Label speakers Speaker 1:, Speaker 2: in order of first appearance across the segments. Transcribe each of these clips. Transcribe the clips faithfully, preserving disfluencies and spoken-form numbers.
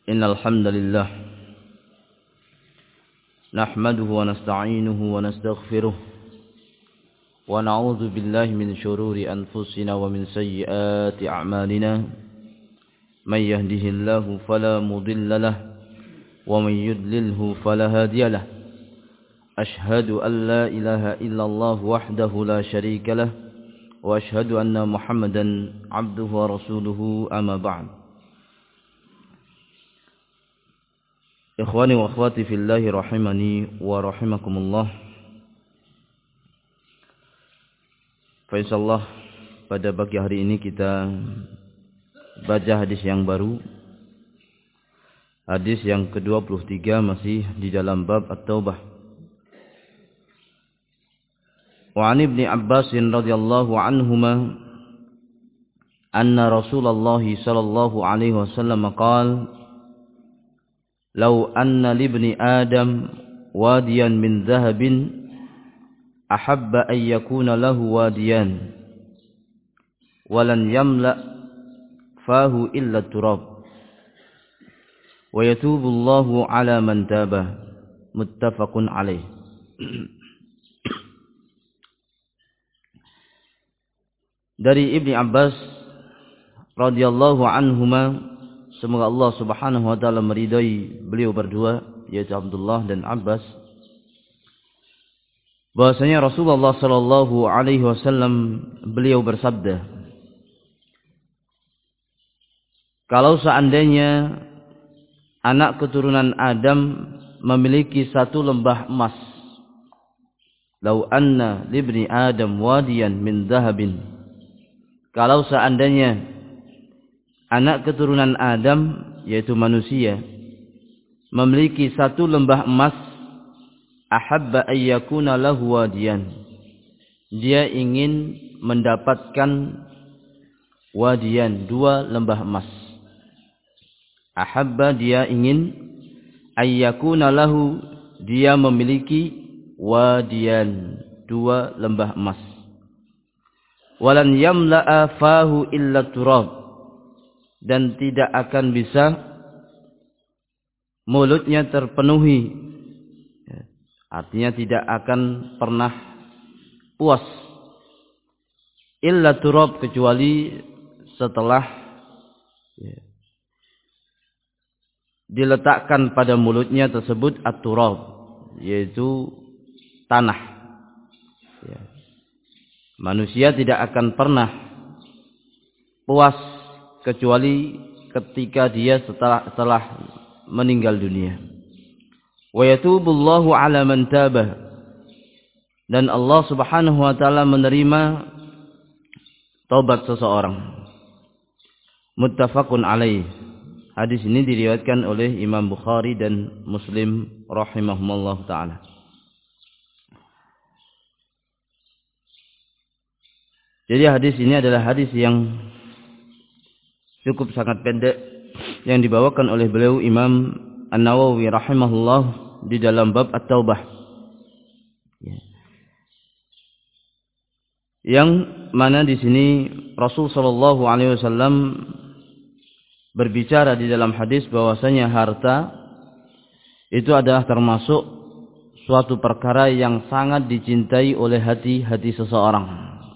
Speaker 1: إن الحمد لله نحمده ونستعينه ونستغفره ونعوذ بالله من شرور أنفسنا ومن سيئات أعمالنا من يهده الله فلا مضل له ومن يضلله فلا هادي له أشهد أن لا إله إلا الله وحده لا شريك له وأشهد أن محمدا عبده ورسوله أما بعد. Ikhwani wa akhwati fillahi rahimani wa rahimakumullah. Faisallah, pada pagi hari ini kita baca hadis yang baru. Hadis yang ke dua puluh tiga masih di dalam bab At-Taubah. Wa 'an Ibni Abbas radhiyallahu anhuma anna Rasulullah sallallahu alaihi wasallam qala Lau anna libni Adam wadiyan min dhahabin ahabba an yakuna lahu wadiyan walan yamla fahu illa turab wa yatubu Allahu ala man taba. Muttafaqun alaih. Dari Ibni Abbas radhiyallahu anhuma, semoga Allah subhanahu wa ta'ala meridai beliau berdua, yaitu Abdullah dan Abbas, bahwasanya Rasulullah sallallahu alaihi wasallam beliau bersabda, kalau seandainya anak keturunan Adam memiliki satu lembah emas, lau anna libni Adam wadiyan min dhahabin, kalau seandainya anak keturunan Adam, yaitu manusia, memiliki satu lembah emas, ahabba ayyakuna lahu wadiyan, dia ingin mendapatkan wadiyan, dua lembah emas. Ahabba, dia ingin, ayyakuna lahu, dia memiliki wadiyan, dua lembah emas. Walan yamla'a fahu illa turab, dan tidak akan bisa mulutnya terpenuhi, artinya tidak akan pernah puas, illa turab, kecuali setelah ya, diletakkan pada mulutnya tersebut at-turab, yaitu tanah ya. Manusia tidak akan pernah puas kecuali ketika dia setelah setelah meninggal dunia. Wa yatubullahu ala man tabah, dan Allah Subhanahu wa taala menerima taubat seseorang. Muttafaqun alaih. Hadis ini diriwayatkan oleh Imam Bukhari dan Muslim rahimahumullah taala. Jadi hadis ini adalah hadis yang cukup sangat pendek yang dibawakan oleh beliau Imam An-Nawawi rahimahullah di dalam bab At-Taubah, yang mana di sini Rasul sallallahu alaihi wasallam berbicara di dalam hadis bahwasanya harta itu adalah termasuk suatu perkara yang sangat dicintai oleh hati-hati seseorang,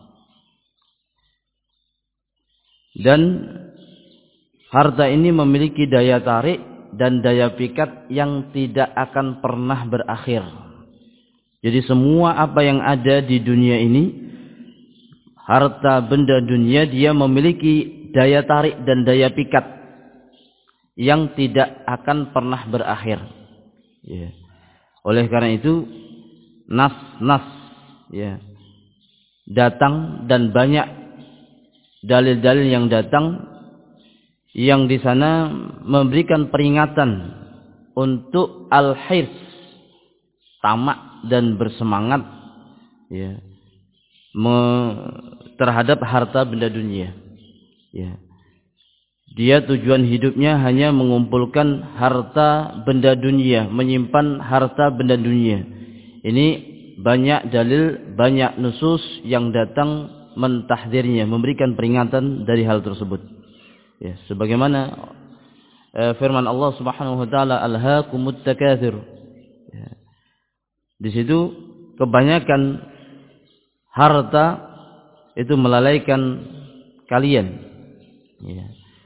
Speaker 1: dan harta ini memiliki daya tarik dan daya pikat yang tidak akan pernah berakhir. Jadi semua apa yang ada di dunia ini, harta benda dunia, dia memiliki daya tarik dan daya pikat yang tidak akan pernah berakhir. Ya. Oleh karena itu, nas-nas ya, datang, dan banyak dalil-dalil yang datang yang di sana memberikan peringatan untuk al-hirs, tamak dan bersemangat ya, me, terhadap harta benda dunia. Ya. Dia tujuan hidupnya hanya mengumpulkan harta benda dunia, menyimpan harta benda dunia. Ini banyak dalil, banyak nusus yang datang mentahdirnya, memberikan peringatan dari hal tersebut. Ya, sebagaimana eh, firman Allah Subhanahu wa taala, alhaakumut takatsur. Ya. Di situ kebanyakan harta itu melalaikan kalian. Ya.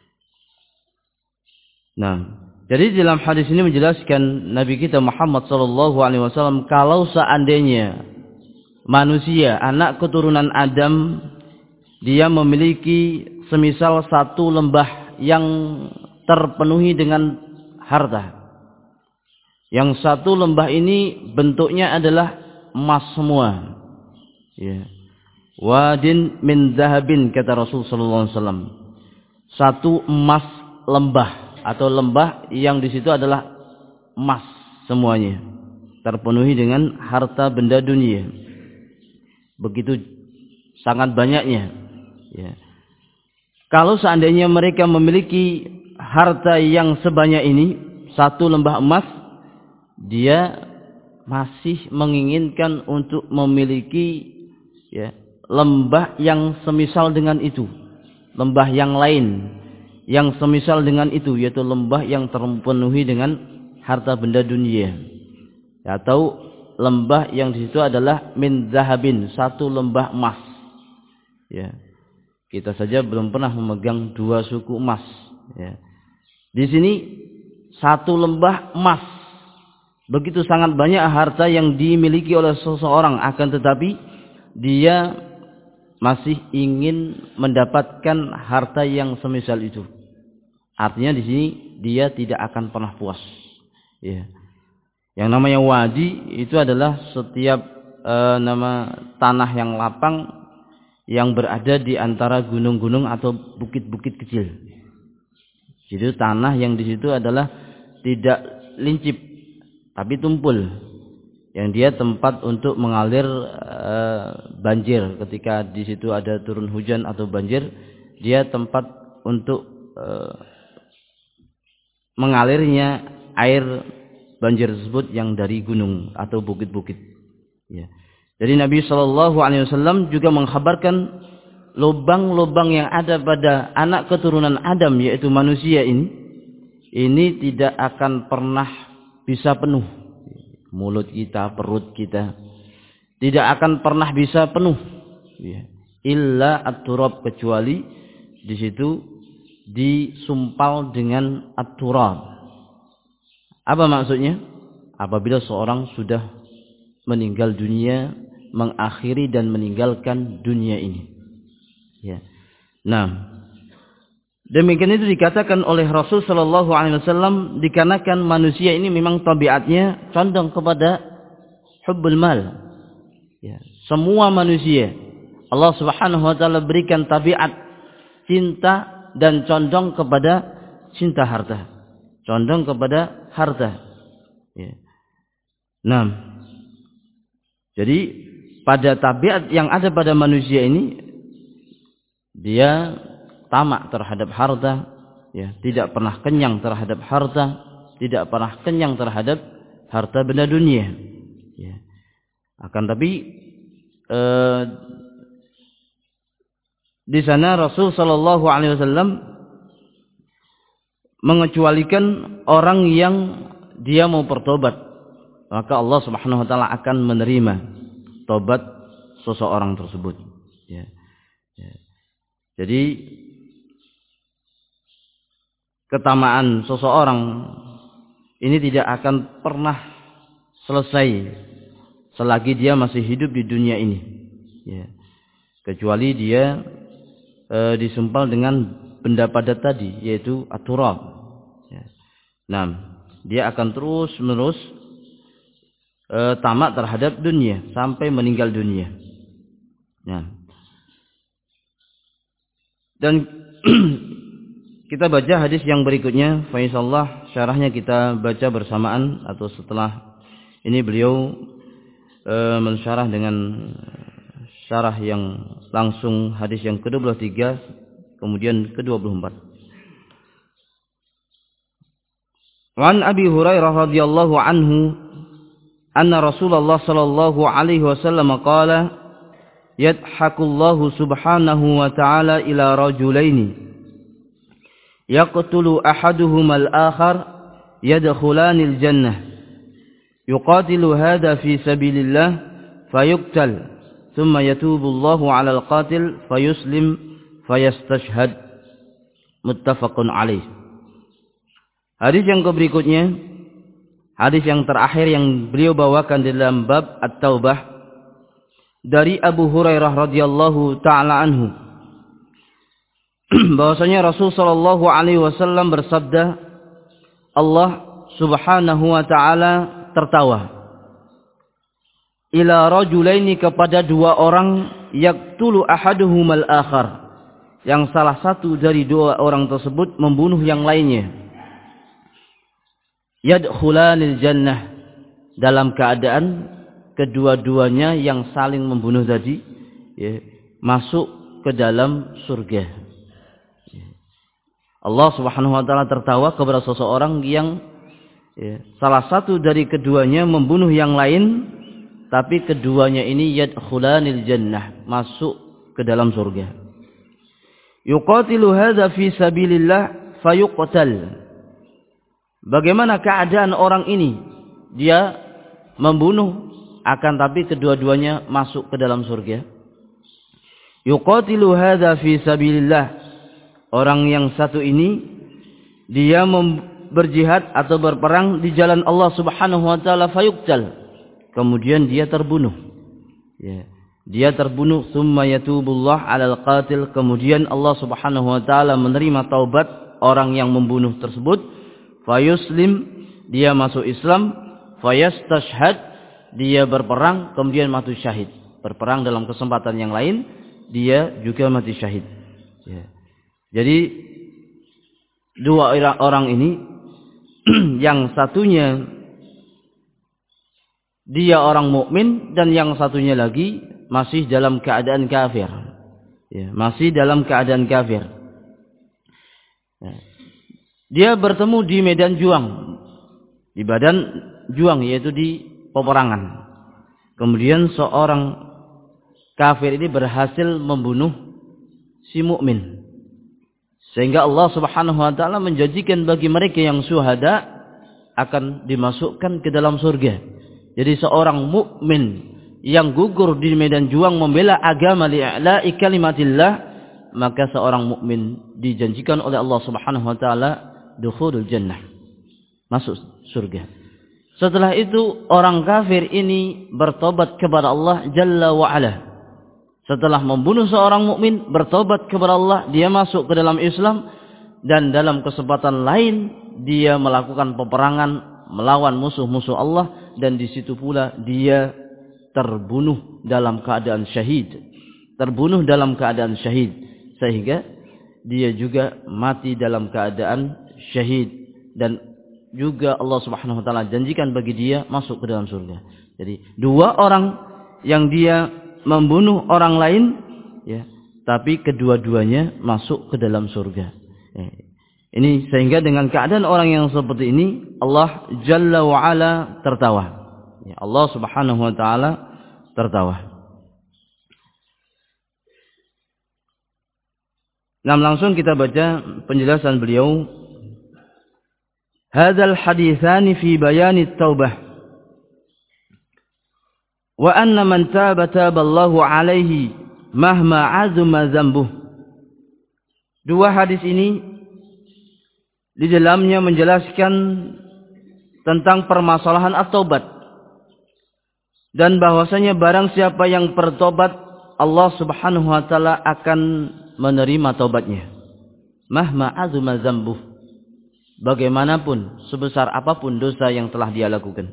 Speaker 1: Nah, jadi dalam hadis ini menjelaskan Nabi kita Muhammad sallallahu alaihi wasallam, kalau seandainya manusia, anak keturunan Adam, dia memiliki semisal satu lembah yang terpenuhi dengan harta. Yang satu lembah ini bentuknya adalah emas semua. Ya. Wadin min zahabin, kata Rasul sallallahu alaihi wasallam. Satu emas lembah, atau lembah yang di situ adalah emas semuanya, terpenuhi dengan harta benda dunia. Begitu sangat banyaknya. Ya. Kalau seandainya mereka memiliki harta yang sebanyak ini, satu lembah emas, dia masih menginginkan untuk memiliki ya, lembah yang semisal dengan itu, lembah yang lain yang semisal dengan itu, yaitu lembah yang terpenuhi dengan harta benda dunia, atau lembah yang di situ adalah min zahabin, satu lembah emas. Ya, kita saja belum pernah memegang dua suku emas. Ya. Di sini satu lembah emas, begitu sangat banyak harta yang dimiliki oleh seseorang, akan tetapi dia masih ingin mendapatkan harta yang semisal itu. Artinya di sini dia tidak akan pernah puas. Ya. Yang namanya wadi itu adalah setiap e, nama tanah yang lapang yang berada di antara gunung-gunung atau bukit-bukit kecil. Jadi tanah yang di situ adalah tidak lincip, tapi tumpul. Yang dia tempat untuk mengalir e, banjir. Ketika di situ ada turun hujan atau banjir, dia tempat untuk e, mengalirnya air banjir tersebut yang dari gunung atau bukit-bukit. Ya. Jadi Nabi Shallallahu Alaihi Wasallam juga mengkhabarkan lubang-lubang yang ada pada anak keturunan Adam, yaitu manusia ini, ini tidak akan pernah bisa penuh. Mulut kita, perut kita tidak akan pernah bisa penuh. Ya. Illa at-turab, kecuali di situ disumpal dengan at-turab. Apa maksudnya? Apabila seorang sudah meninggal dunia, mengakhiri dan meninggalkan dunia ini. Ya. Nah, demikian itu dikatakan oleh Rasul Sallallahu Alaihi Wasallam, dikarenakan manusia ini memang tabiatnya condong kepada hubbul mal. Ya. Semua manusia Allah Subhanahu Wa Taala berikan tabiat cinta dan condong kepada cinta harta, condong kepada harta. Ya. Nah, jadi pada tabiat yang ada pada manusia ini, dia tamak terhadap harta, ya, tidak pernah kenyang terhadap harta, tidak pernah kenyang terhadap harta benda dunia. Ya. Akan tapi eh, di sana Rasul Sallallahu Alaihi Wasallam mengecualikan orang yang dia mau bertobat, maka Allah Subhanahu Wa Taala akan menerima tobat seseorang tersebut. Ya. Ya. Jadi ketamaan seseorang ini tidak akan pernah selesai selagi dia masih hidup di dunia ini. Ya. Kecuali dia e, disumpal dengan benda padat tadi, yaitu at-turab. Ya. Nah, dia akan terus menerus e, tamak terhadap dunia sampai meninggal dunia. Nah. Dan kita baca hadis yang berikutnya, fa insyaallah syarahnya kita baca bersamaan atau setelah ini beliau e, mensyarah dengan syarah yang langsung hadis yang ke dua puluh tiga kemudian ke dua puluh empat. Wan Abi Hurairah radhiyallahu anhu anna Rasulullah sallallahu alaihi wasallam qala yadhakullahu subhanahu wa ta'ala ila rajulaini yaqtulu ahaduhumal akhar yadkhulanil jannah yuqatilu hadha fi sabilillah fayuqtal thumma yatubu Allahu 'alal qatil fayuslim fayastashhad. Muttafaqun alaih. Hadis yang berikutnya, hadis yang terakhir yang beliau bawakan dalam bab At-Taubah dari Abu Hurairah radhiyallahu taala anhu bahwasanya Rasul sallallahu alaihi wasallam bersabda, Allah Subhanahu wa taala tertawa ila rajulaini, kepada dua orang, yaqtulu ahaduhumal akhar, yang salah satu dari dua orang tersebut membunuh yang lainnya, yadkhulanil jannah, dalam keadaan kedua-duanya yang saling membunuh tadi ya, masuk ke dalam surga. Allah Subhanahu wa taala tertawa kepada seseorang yang ya, salah satu dari keduanya membunuh yang lain, tapi keduanya ini yadkhulanil jannah, masuk ke dalam surga. Yuqatilu hadza fi sabilillah fayuqtal. Bagaimana keadaan orang ini? Dia membunuh, akan tapi kedua-duanya masuk ke dalam surga. Yuqatilu hadza fi sabilillah. Orang yang satu ini dia berjihad atau berperang di jalan Allah Subhanahu wa taala, fayuqtal. Kemudian dia terbunuh. Ya. Dia terbunuh, summa yatubullah 'alal qatil, kemudian Allah Subhanahu wa taala menerima taubat orang yang membunuh tersebut, fayuslim, dia masuk Islam, fayastashhad, dia berperang kemudian mati syahid. Berperang dalam kesempatan yang lain, dia juga mati syahid. Ya. Jadi dua orang ini yang satunya dia orang mukmin dan yang satunya lagi masih dalam keadaan kafir. Ya, masih dalam keadaan kafir. Ya. Dia bertemu di medan juang, di badan juang, yaitu di peperangan. Kemudian seorang kafir ini berhasil membunuh si mukmin, sehingga Allah Subhanahu wa taala menjanjikan bagi mereka yang syuhada akan dimasukkan ke dalam surga. Jadi seorang mukmin yang gugur di medan juang membela agama li'la'i kalimatillah, maka seorang mukmin dijanjikan oleh Allah Subhanahu wa taala dukhulul jannah, masuk surga. Setelah itu orang kafir ini bertobat kepada Allah Jalla wa Ala. Setelah membunuh seorang mukmin, bertobat kepada Allah, dia masuk ke dalam Islam, dan dalam kesempatan lain dia melakukan peperangan melawan musuh-musuh Allah, dan di situ pula dia terbunuh dalam keadaan syahid. Terbunuh dalam keadaan syahid, sehingga dia juga mati dalam keadaan syahid, dan juga Allah Subhanahu wa taala janjikan bagi dia masuk ke dalam surga. Jadi dua orang yang dia membunuh orang lain ya, tapi kedua-duanya masuk ke dalam surga. Ya. Ini sehingga dengan keadaan orang yang seperti ini Allah Jalla wa Ala tertawa. Ya, Allah Subhanahu wa taala tertawa. Nah, langsung kita baca penjelasan beliau. Hadzal haditsani fi bayani at-taubah. Wa anna man taba taballahu alaihi mahma azuma dzambuh. Dua hadis ini di dalamnya menjelaskan tentang permasalahan at-taubat, dan bahwasanya barang siapa yang bertobat, Allah Subhanahu wa taala akan menerima taubatnya. Mahma azuma dzambuh. Bagaimanapun, sebesar apapun dosa yang telah dia lakukan.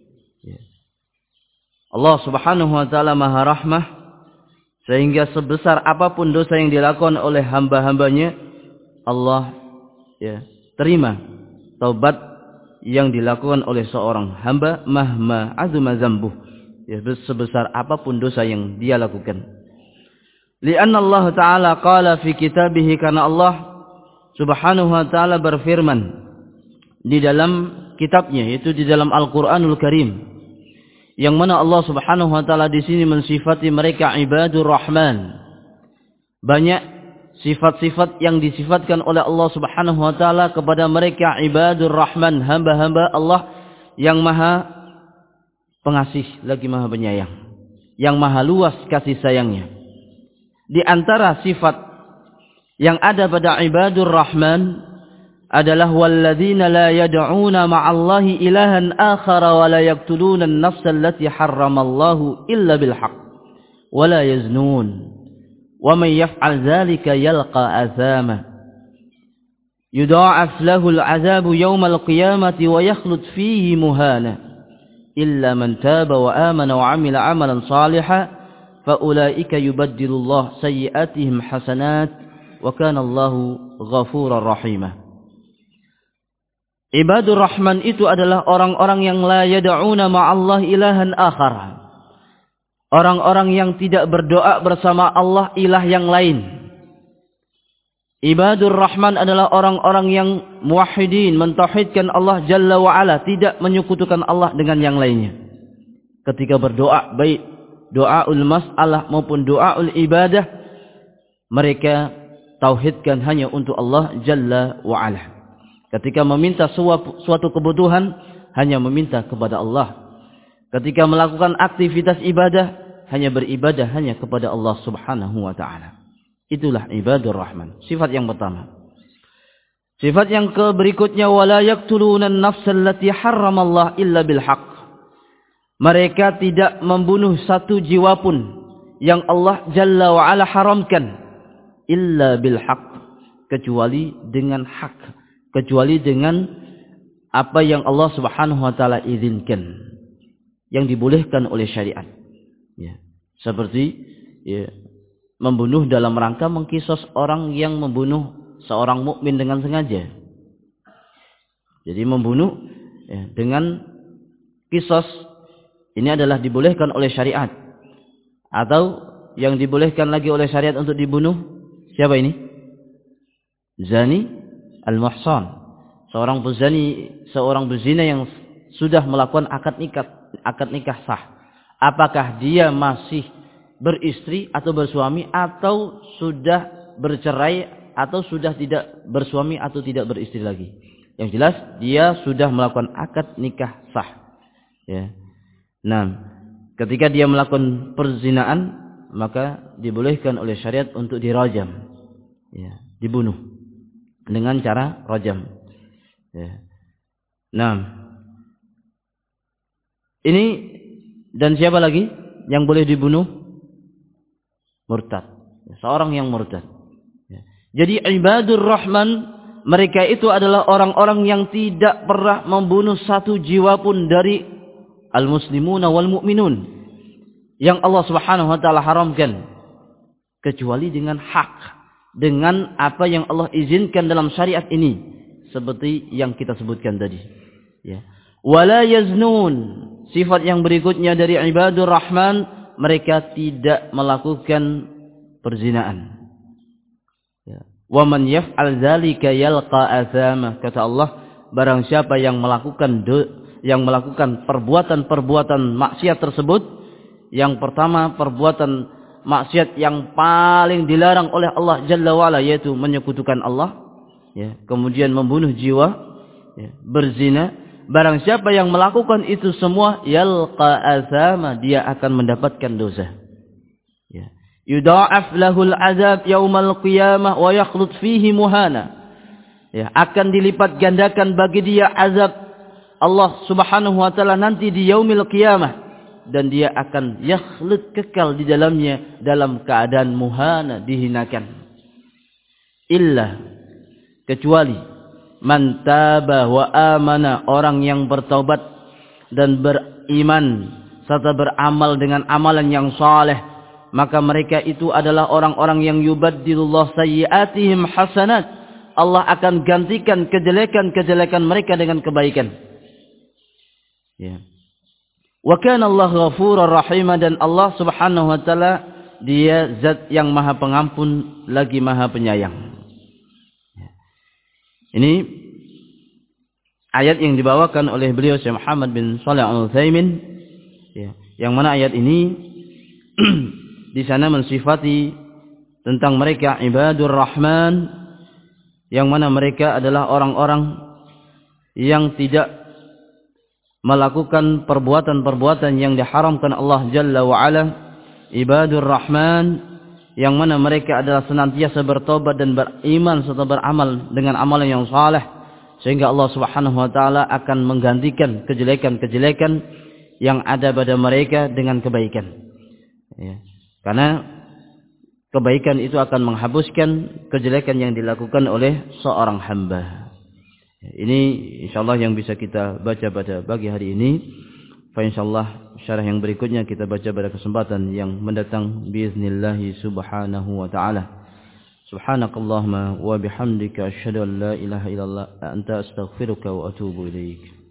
Speaker 1: Allah Subhanahu wa taala Maha Rahmah, sehingga sebesar apapun dosa yang dilakukan oleh hamba-hambanya, Allah ya terima taubat yang dilakukan oleh seorang hamba, mahma azuma dzambuh, ya sebesar apapun dosa yang dia lakukan. Lianna Allah Ta'ala qala fi kitabih, karena Allah Subhanahu wa taala berfirman di dalam kitabnya, yaitu di dalam Al-Qur'anul Karim, yang mana Allah Subhanahu wa taala di sini mensifati mereka ibadur rahman. Banyak sifat-sifat yang disifatkan oleh Allah Subhanahu wa taala kepada mereka ibadur rahman, hamba-hamba Allah yang maha pengasih lagi maha penyayang, yang maha luas kasih sayangnya. Di antara sifat yang ada pada ibadur rahman adalah walladzina la yad'una ma'allahi ilahan akhara wa la yaqtuluna an-nafsa allati harramallahu illa bil haqq wa la yaznun wa man yaf'al dzalika yalqa athama yudha'af lahu al-'adzabu yawmal qiyamati wa yakhlud fihi muhana illa man taba wa amana wa 'amila 'amalan shalihan fa ulaika yubaddilu Allah sayyi'atihim hasanat wa kana Allahu ghafurar rahimah. Ibadur Rahman itu adalah orang-orang yang la yad'una ma'allah ilahan akhar. Orang-orang yang tidak berdoa bersama Allah ilah yang lain. Ibadur Rahman adalah orang-orang yang muwahhidin, mentauhidkan Allah Jalla wa Ala, tidak menyekutukan Allah dengan yang lainnya. Ketika berdoa, baik doaul mas'alah maupun doaul ibadah, mereka tauhidkan hanya untuk Allah Jalla wa Ala. Ketika meminta suatu kebutuhan, hanya meminta kepada Allah. Ketika melakukan aktivitas ibadah, hanya beribadah hanya kepada Allah Subhanahu wa ta'ala. Itulah ibadur rahman. Sifat yang pertama. Sifat yang berikutnya, wala yaqtuluna an-nafsa allati harramallahu illa bil haqq. Mereka tidak membunuh satu jiwa pun yang Allah Jalla wa Ala haramkan illa bil haqq, kecuali dengan hak. Kecuali dengan apa yang Allah Subhanahu wa taala izinkan, yang dibolehkan oleh syariat. Ya. Seperti ya, membunuh dalam rangka mengkisos orang yang membunuh seorang mukmin dengan sengaja. Jadi membunuh ya, dengan kisos ini adalah dibolehkan oleh syariat. Atau yang dibolehkan lagi oleh syariat untuk dibunuh siapa ini? Zani al-muhsan, seorang pezani, seorang berzina yang sudah melakukan akad nikah, akad nikah sah. Apakah dia masih beristri atau bersuami, atau sudah bercerai, atau sudah tidak bersuami atau tidak beristri lagi? Yang jelas dia sudah melakukan akad nikah sah. Ya. Nah, ketika dia melakukan perzinaan, maka dibolehkan oleh syariat untuk dirajam, ya, dibunuh dengan cara rajam. Ya. Nah, ini dan siapa lagi yang boleh dibunuh? Murtad, seorang yang murtad. Ya. Jadi ibadur rahman, mereka itu adalah orang-orang yang tidak pernah membunuh satu jiwa pun dari al-muslimuna wal mu'minun yang Allah Subhanahu wa taala haramkan, kecuali dengan hak, dengan apa yang Allah izinkan dalam syariat ini, seperti yang kita sebutkan tadi. Ya. Wala yaznun. Sifat yang berikutnya dari ibadur rahman, mereka tidak melakukan perzinaan. Ya. Wa man yaf'al dzalika yalqa athama. Kata Allah, barang siapa yang melakukan yang melakukan perbuatan-perbuatan maksiat tersebut, yang pertama perbuatan maksiat yang paling dilarang oleh Allah Jalla wa'ala, yaitu menyekutukan Allah, ya, kemudian membunuh jiwa, ya, berzina. Barang siapa yang melakukan itu semua, yalqa athama, dia akan mendapatkan dosa. Ya. Yudha'af lahul azab yaumal qiyamah wa yakhlud fihi muhana. Ya, akan dilipat gandakan bagi dia azab Allah Subhanahu wa taala nanti di yaumil qiyamah, dan dia akan yakhlud, kekal di dalamnya dalam keadaan muhana, dihinakan. Illa, kecuali man taba wa amana, orang yang bertaubat dan beriman serta beramal dengan amalan yang saleh, maka mereka itu adalah orang-orang yang yubaddilullah sayyi'atihim hasanat. Allah akan gantikan kejelekan-kejelekan mereka dengan kebaikan. Ya. Wa kana Allah ghafurur rahim, dan Allah Subhanahu wa taala dia zat yang maha pengampun lagi maha penyayang. Ini ayat yang dibawakan oleh beliau Syekh Muhammad bin Shalih Al-Utsaimin, ya, yang mana ayat ini di sana mensifati tentang mereka ibadur rahman, yang mana mereka adalah orang-orang yang tidak melakukan perbuatan-perbuatan yang diharamkan Allah Jalla wa Ala. Ibadur rahman, yang mana mereka adalah senantiasa bertobat dan beriman serta beramal dengan amalan yang saleh, sehingga Allah Subhanahu wa taala akan menggantikan kejelekan-kejelekan yang ada pada mereka dengan kebaikan. Ya. Karena kebaikan itu akan menghapuskan kejelekan yang dilakukan oleh seorang hamba. Ini insyaallah yang bisa kita baca pada pagi hari ini. Fa insyaallah syarah yang berikutnya kita baca pada kesempatan yang mendatang biiznillah subhanahu wa taala. Subhanakallahumma wa bihamdika asyhadu an la ilaha illallah anta astaghfiruka wa atubu ilaik.